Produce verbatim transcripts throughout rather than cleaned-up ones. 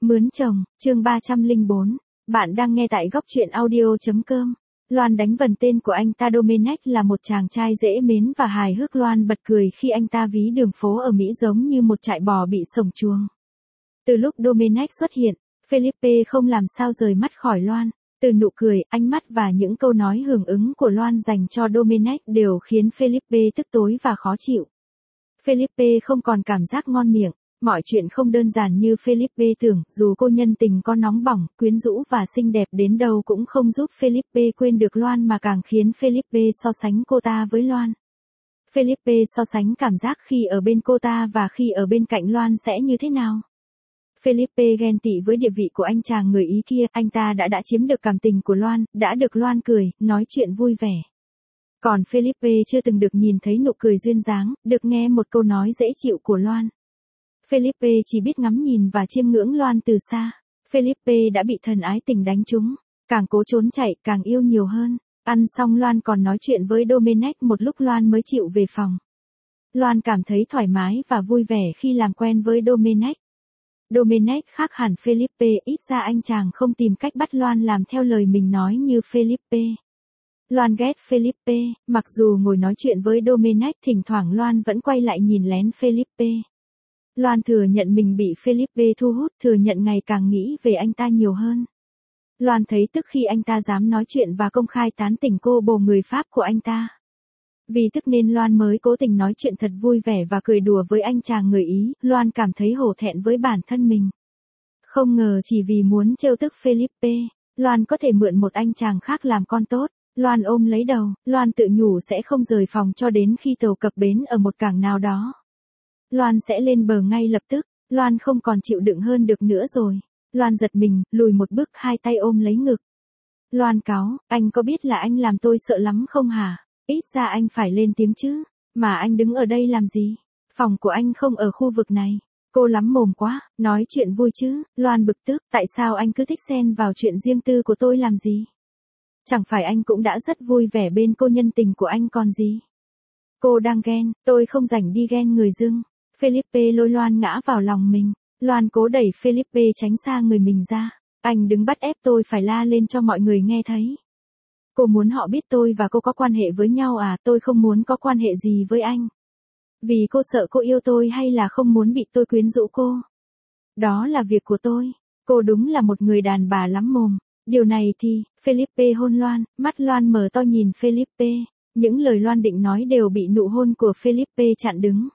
Mướn chồng, chương ba trăm lẻ bốn. Bạn đang nghe tại góc truyện audio.com. Loan đánh vần tên của anh ta Domenech là một chàng trai dễ mến và hài hước. Loan bật cười khi anh ta ví đường phố ở Mỹ giống như một trại bò bị sổng chuồng. Từ lúc Domenech xuất hiện, Felipe không làm sao rời mắt khỏi Loan. Từ nụ cười, ánh mắt và những câu nói hưởng ứng của Loan dành cho Domenech đều khiến Felipe tức tối và khó chịu. Felipe không còn cảm giác ngon miệng. Mọi chuyện không đơn giản như Felipe tưởng, dù cô nhân tình có nóng bỏng, quyến rũ và xinh đẹp đến đâu cũng không giúp Felipe quên được Loan mà càng khiến Felipe so sánh cô ta với Loan. Felipe so sánh cảm giác khi ở bên cô ta và khi ở bên cạnh Loan sẽ như thế nào. Felipe ghen tị với địa vị của anh chàng người Ý kia, anh ta đã đã chiếm được cảm tình của Loan, đã được Loan cười, nói chuyện vui vẻ. Còn Felipe chưa từng được nhìn thấy nụ cười duyên dáng, được nghe một câu nói dễ chịu của Loan. Felipe chỉ biết ngắm nhìn và chiêm ngưỡng Loan từ xa. Felipe đã bị thần ái tình đánh trúng, càng cố trốn chạy, càng yêu nhiều hơn. Ăn xong Loan còn nói chuyện với Domenech một lúc Loan mới chịu về phòng. Loan cảm thấy thoải mái và vui vẻ khi làm quen với Domenech. Domenech khác hẳn Felipe, ít ra anh chàng không tìm cách bắt Loan làm theo lời mình nói như Felipe. Loan ghét Felipe, mặc dù ngồi nói chuyện với Domenech thỉnh thoảng Loan vẫn quay lại nhìn lén Felipe. Loan thừa nhận mình bị Felipe thu hút, thừa nhận ngày càng nghĩ về anh ta nhiều hơn. Loan thấy tức khi anh ta dám nói chuyện và công khai tán tỉnh cô bồ người Pháp của anh ta. Vì tức nên Loan mới cố tình nói chuyện thật vui vẻ và cười đùa với anh chàng người Ý. Loan cảm thấy hổ thẹn với bản thân mình. Không ngờ chỉ vì muốn trêu tức Felipe, Loan có thể mượn một anh chàng khác làm con tốt. Loan ôm lấy đầu, Loan tự nhủ sẽ không rời phòng cho đến khi tàu cập bến ở một cảng nào đó. Loan sẽ lên bờ ngay lập tức. Loan không còn chịu đựng hơn được nữa rồi. Loan giật mình, lùi một bước, hai tay ôm lấy ngực. Loan cáu, anh có biết là anh làm tôi sợ lắm không hả? Ít ra anh phải lên tiếng chứ. Mà anh đứng ở đây làm gì? Phòng của anh không ở khu vực này. Cô lắm mồm quá, nói chuyện vui chứ. Loan bực tức, tại sao anh cứ thích xen vào chuyện riêng tư của tôi làm gì? Chẳng phải anh cũng đã rất vui vẻ bên cô nhân tình của anh còn gì? Cô đang ghen, tôi không rảnh đi ghen người dưng. Felipe lôi Loan ngã vào lòng mình. Loan cố đẩy Felipe tránh xa người mình ra. Anh đứng bắt ép tôi phải la lên cho mọi người nghe thấy. Cô muốn họ biết tôi và cô có quan hệ với nhau à? Tôi không muốn có quan hệ gì với anh. Vì cô sợ cô yêu tôi hay là không muốn bị tôi quyến rũ cô? Đó là việc của tôi. Cô đúng là một người đàn bà lắm mồm. Điều này thì, Felipe hôn Loan, mắt Loan mở to nhìn Felipe. Những lời Loan định nói đều bị nụ hôn của Felipe chặn đứng.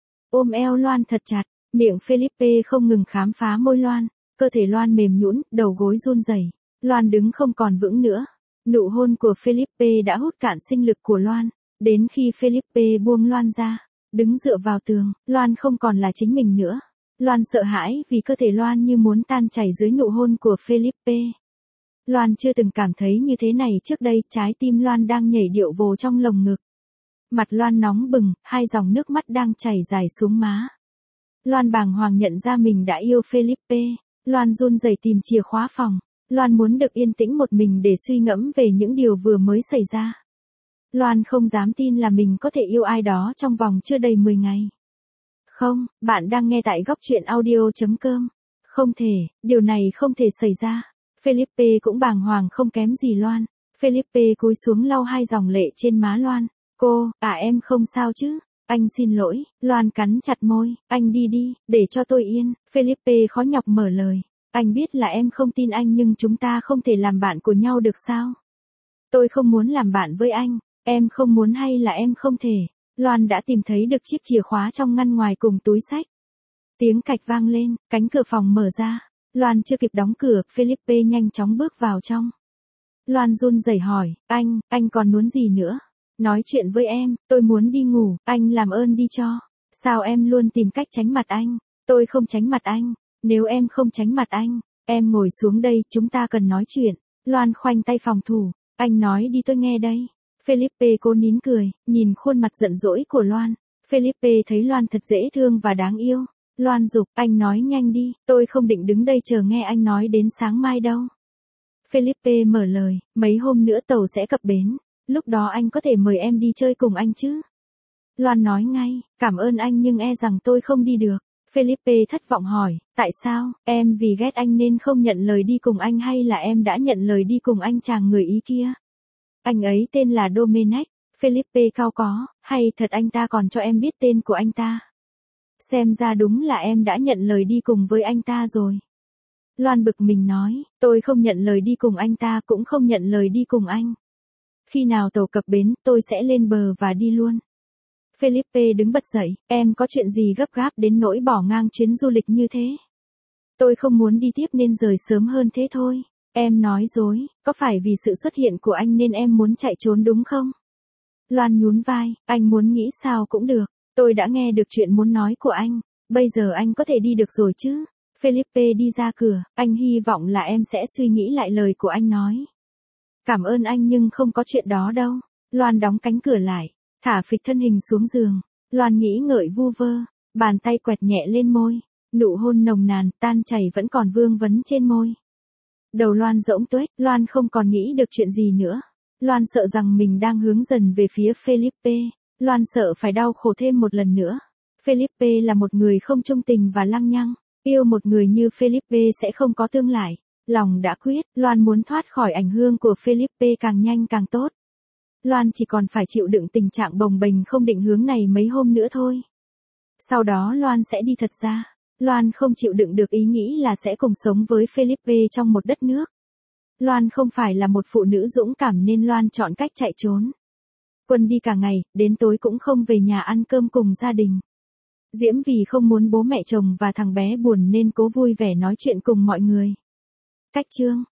Ôm eo Loan thật chặt, miệng Felipe không ngừng khám phá môi Loan, cơ thể Loan mềm nhũn, đầu gối run rẩy. Loan đứng không còn vững nữa. Nụ hôn của Felipe đã hút cạn sinh lực của Loan, đến khi Felipe buông Loan ra, đứng dựa vào tường, Loan không còn là chính mình nữa. Loan sợ hãi vì cơ thể Loan như muốn tan chảy dưới nụ hôn của Felipe. Loan chưa từng cảm thấy như thế này trước đây, trái tim Loan đang nhảy điệu vồ trong lồng ngực. Mặt Loan nóng bừng, hai dòng nước mắt đang chảy dài xuống má. Loan bàng hoàng nhận ra mình đã yêu Felipe. Loan run rẩy tìm chìa khóa phòng. Loan muốn được yên tĩnh một mình để suy ngẫm về những điều vừa mới xảy ra. Loan không dám tin là mình có thể yêu ai đó trong vòng chưa đầy mười ngày. Không, bạn đang nghe tại góc truyện audio.com. Không thể, điều này không thể xảy ra. Felipe cũng bàng hoàng không kém gì Loan. Felipe cúi xuống lau hai dòng lệ trên má Loan. Cô, à em không sao chứ? Anh xin lỗi. Loan cắn chặt môi. Anh đi đi, để cho tôi yên. Felipe khó nhọc mở lời. Anh biết là em không tin anh nhưng chúng ta không thể làm bạn của nhau được sao? Tôi không muốn làm bạn với anh. Em không muốn hay là em không thể? Loan đã tìm thấy được chiếc chìa khóa trong ngăn ngoài cùng túi xách. Tiếng cạch vang lên, cánh cửa phòng mở ra. Loan chưa kịp đóng cửa, Felipe nhanh chóng bước vào trong. Loan run rẩy hỏi, anh, anh còn muốn gì nữa? Nói chuyện với em, tôi muốn đi ngủ, anh làm ơn đi cho. Sao em luôn tìm cách tránh mặt anh? Tôi không tránh mặt anh. Nếu em không tránh mặt anh, em ngồi xuống đây, chúng ta cần nói chuyện. Loan khoanh tay phòng thủ, anh nói đi tôi nghe đây. Felipe cố nín cười, nhìn khuôn mặt giận dỗi của Loan. Felipe thấy Loan thật dễ thương và đáng yêu. Loan giục, anh nói nhanh đi, tôi không định đứng đây chờ nghe anh nói đến sáng mai đâu. Felipe mở lời, mấy hôm nữa tàu sẽ cập bến, lúc đó anh có thể mời em đi chơi cùng anh chứ? Loan nói ngay, cảm ơn anh nhưng e rằng tôi không đi được. Felipe thất vọng hỏi, tại sao, em vì ghét anh nên không nhận lời đi cùng anh hay là em đã nhận lời đi cùng anh chàng người Ý kia? Anh ấy tên là Domenech. Felipe cau có, hay thật anh ta còn cho em biết tên của anh ta. Xem ra đúng là em đã nhận lời đi cùng với anh ta rồi. Loan bực mình nói, tôi không nhận lời đi cùng anh ta cũng không nhận lời đi cùng anh. Khi nào tàu cập bến, tôi sẽ lên bờ và đi luôn. Felipe đứng bật dậy, em có chuyện gì gấp gáp đến nỗi bỏ ngang chuyến du lịch như thế? Tôi không muốn đi tiếp nên rời sớm hơn thế thôi. Em nói dối, có phải vì sự xuất hiện của anh nên em muốn chạy trốn đúng không? Loan nhún vai, anh muốn nghĩ sao cũng được. Tôi đã nghe được chuyện muốn nói của anh. Bây giờ anh có thể đi được rồi chứ? Felipe đi ra cửa, anh hy vọng là em sẽ suy nghĩ lại lời của anh nói. Cảm ơn anh nhưng không có chuyện đó đâu. Loan đóng cánh cửa lại, thả phịch thân hình xuống giường. Loan nghĩ ngợi vu vơ, bàn tay quẹt nhẹ lên môi. Nụ hôn nồng nàn, tan chảy vẫn còn vương vấn trên môi. Đầu Loan rỗng tuếch, Loan không còn nghĩ được chuyện gì nữa. Loan sợ rằng mình đang hướng dần về phía Felipe. Loan sợ phải đau khổ thêm một lần nữa. Felipe là một người không trung tình và lăng nhăng. Yêu một người như Felipe sẽ không có tương lai. Lòng đã quyết, Loan muốn thoát khỏi ảnh hưởng của Felipe càng nhanh càng tốt. Loan chỉ còn phải chịu đựng tình trạng bồng bềnh không định hướng này mấy hôm nữa thôi. Sau đó Loan sẽ đi thật ra. Loan không chịu đựng được ý nghĩ là sẽ cùng sống với Felipe trong một đất nước. Loan không phải là một phụ nữ dũng cảm nên Loan chọn cách chạy trốn. Quân đi cả ngày, đến tối cũng không về nhà ăn cơm cùng gia đình. Diễm vì không muốn bố mẹ chồng và thằng bé buồn nên cố vui vẻ nói chuyện cùng mọi người. Cách chương